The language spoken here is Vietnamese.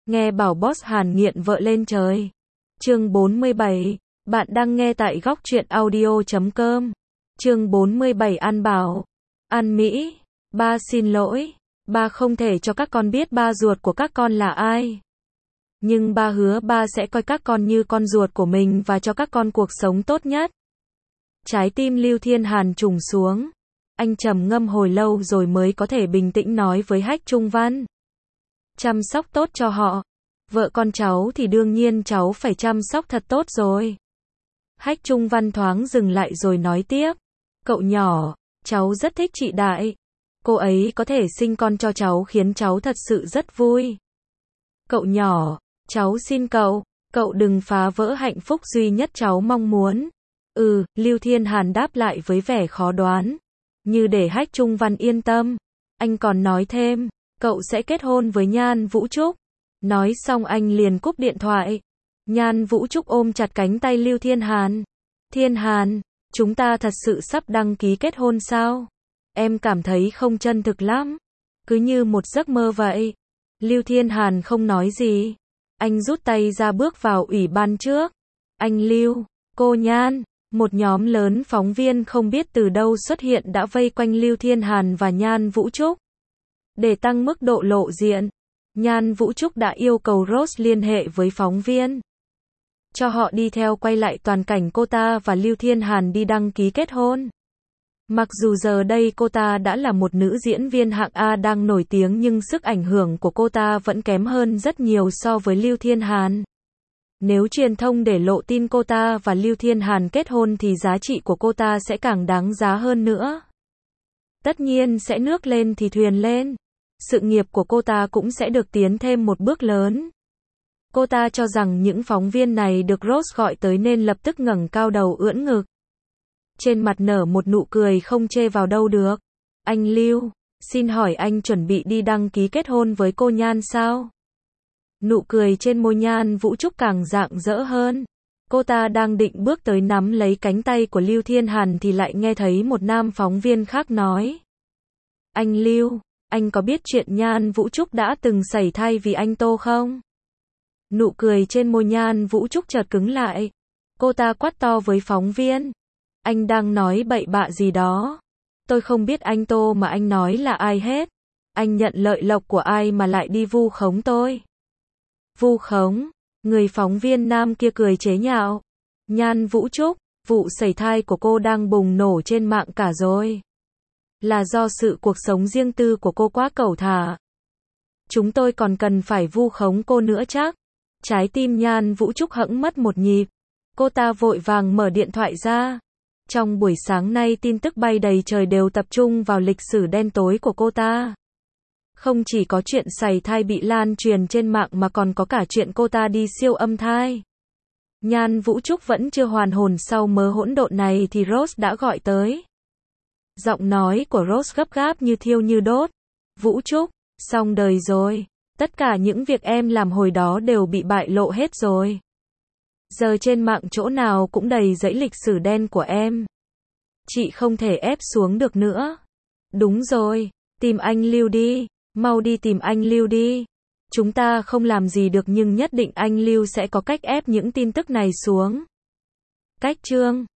Nghe bảo boss Hàn nghiện vợ lên trời. Chương 47. Bạn đang nghe tại góc truyện audio.com. Chương 47 An bảo. An Mỹ. Ba xin lỗi. Ba không thể cho các con biết ba ruột của các con là ai. Nhưng ba hứa ba sẽ coi các con như con ruột của mình và cho các con cuộc sống tốt nhất. Trái tim Lưu Thiên Hàn trùng xuống. Anh trầm ngâm hồi lâu rồi mới có thể bình tĩnh nói với Hách Trung Văn. Chăm sóc tốt cho họ. Vợ con cháu thì đương nhiên cháu phải chăm sóc thật tốt rồi. Hách Trung Văn thoáng dừng lại rồi nói tiếp. Cậu nhỏ, cháu rất thích chị Đại. Cô ấy có thể sinh con cho cháu khiến cháu thật sự rất vui. Cậu nhỏ, cháu xin cậu đừng phá vỡ hạnh phúc duy nhất cháu mong muốn. Lưu Thiên Hàn đáp lại với vẻ khó đoán. Như để Hách Trung Văn yên tâm. Anh còn nói thêm, cậu sẽ kết hôn với Nhan Vũ Trúc. Nói xong anh liền cúp điện thoại. Nhan Vũ Trúc ôm chặt cánh tay Lưu Thiên Hàn. Thiên Hàn, chúng ta thật sự sắp đăng ký kết hôn sao? Em cảm thấy không chân thực lắm. Cứ như một giấc mơ vậy. Lưu Thiên Hàn không nói gì. Anh rút tay ra bước vào ủy ban trước. Anh Lưu, cô Nhan. Một nhóm lớn phóng viên không biết từ đâu xuất hiện đã vây quanh Lưu Thiên Hàn và Nhan Vũ Trúc. Để tăng mức độ lộ diện, Nhan Vũ Trúc đã yêu cầu Rose liên hệ với phóng viên. Cho họ đi theo quay lại toàn cảnh cô ta và Lưu Thiên Hàn đi đăng ký kết hôn. Mặc dù giờ đây cô ta đã là một nữ diễn viên hạng A đang nổi tiếng nhưng sức ảnh hưởng của cô ta vẫn kém hơn rất nhiều so với Lưu Thiên Hàn. Nếu truyền thông để lộ tin cô ta và Lưu Thiên Hàn kết hôn thì giá trị của cô ta sẽ càng đáng giá hơn nữa. Tất nhiên sẽ nước lên thì thuyền lên. Sự nghiệp của cô ta cũng sẽ được tiến thêm một bước lớn. Cô ta cho rằng những phóng viên này được Rose gọi tới nên lập tức ngẩng cao đầu ưỡn ngực. Trên mặt nở một nụ cười không chê vào đâu được. Anh Lưu, xin hỏi anh chuẩn bị đi đăng ký kết hôn với cô Nhan sao? Nụ cười trên môi Nhan Vũ Trúc càng rạng rỡ hơn. Cô ta đang định bước tới nắm lấy cánh tay của Lưu Thiên Hàn thì lại nghe thấy một nam phóng viên khác nói. Anh Lưu, anh có biết chuyện Nhan Vũ Trúc đã từng sảy thai vì anh Tô không? Nụ cười trên môi Nhan Vũ Trúc chợt cứng lại. Cô ta quát to với phóng viên. Anh đang nói bậy bạ gì đó. Tôi không biết anh Tô mà anh nói là ai hết. Anh nhận lợi lộc của ai mà lại đi vu khống tôi? Vu khống? Người phóng viên nam kia cười chế nhạo. Nhan Vũ Trúc, vụ sảy thai của cô đang bùng nổ trên mạng cả rồi. Là do sự cuộc sống riêng tư của cô quá cẩu thả. Chúng tôi còn cần phải vu khống cô nữa chắc. Trái tim Nhan Vũ Trúc hẫng mất một nhịp. Cô ta vội vàng mở điện thoại ra. Trong buổi sáng nay tin tức bay đầy trời đều tập trung vào lịch sử đen tối của cô ta. Không chỉ có chuyện sảy thai bị lan truyền trên mạng mà còn có cả chuyện cô ta đi siêu âm thai. Nhan Vũ Trúc vẫn chưa hoàn hồn sau mớ hỗn độn này thì Rose đã gọi tới. Giọng nói của Rose gấp gáp như thiêu như đốt. Vũ Trúc, xong đời rồi. Tất cả những việc em làm hồi đó đều bị bại lộ hết rồi. Giờ trên mạng chỗ nào cũng đầy dãy lịch sử đen của em. Chị không thể ép xuống được nữa. Đúng rồi, tìm anh Lưu đi. Mau đi tìm anh Lưu đi. Chúng ta không làm gì được nhưng nhất định anh Lưu sẽ có cách ép những tin tức này xuống. Cách chương